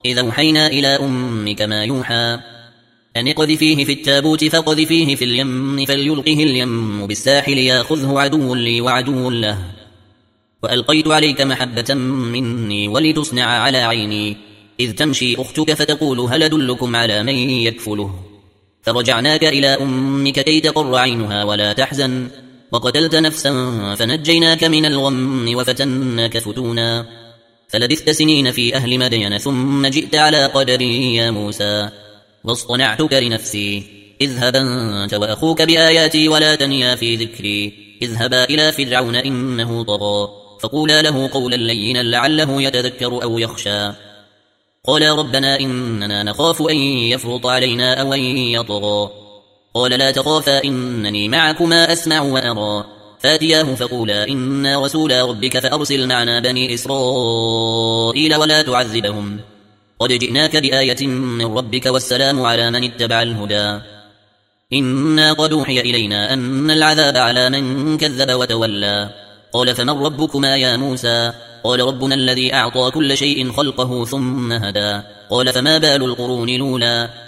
إذا أوحينا إلى أمك ما يوحى أن اقذفيه في التابوت فاقذفيه في اليم فليلقه اليم بالساحل ياخذه عدو لي وعدو له وألقيت عليك محبة مني ولتصنع على عيني إذ تمشي أختك فتقول هل أدلكم على من يكفله فرجعناك إلى أمك كي تقر عينها ولا تحزن وقتلت نفسا فنجيناك من الغم وفتناك فتونا فلبثت سنين في أهل مدين ثم جئت على قدري يا موسى واصطنعتك لنفسي اذهب أنت وأخوك بآياتي ولا تنيا في ذكري اذهبا إلى فرعون إنه طغى فقولا له قولا لينا لعله يتذكر أو يخشى قال ربنا إننا نخاف أن يفرط علينا أو أن يطغى قال لا تخافا إنني معكما أسمع وأرى فاتياه فقولا إنا رسولا ربك فأرسل معنا بني إسرائيل ولا تعذبهم قد جئناك بآية من ربك والسلام على من اتبع الهدى إنا قد أوحي إلينا أن العذاب على من كذب وتولى قال فمن ربكما يا موسى قال ربنا الذي أعطى كل شيء خلقه ثم هدى قال فما بال القرون الأولى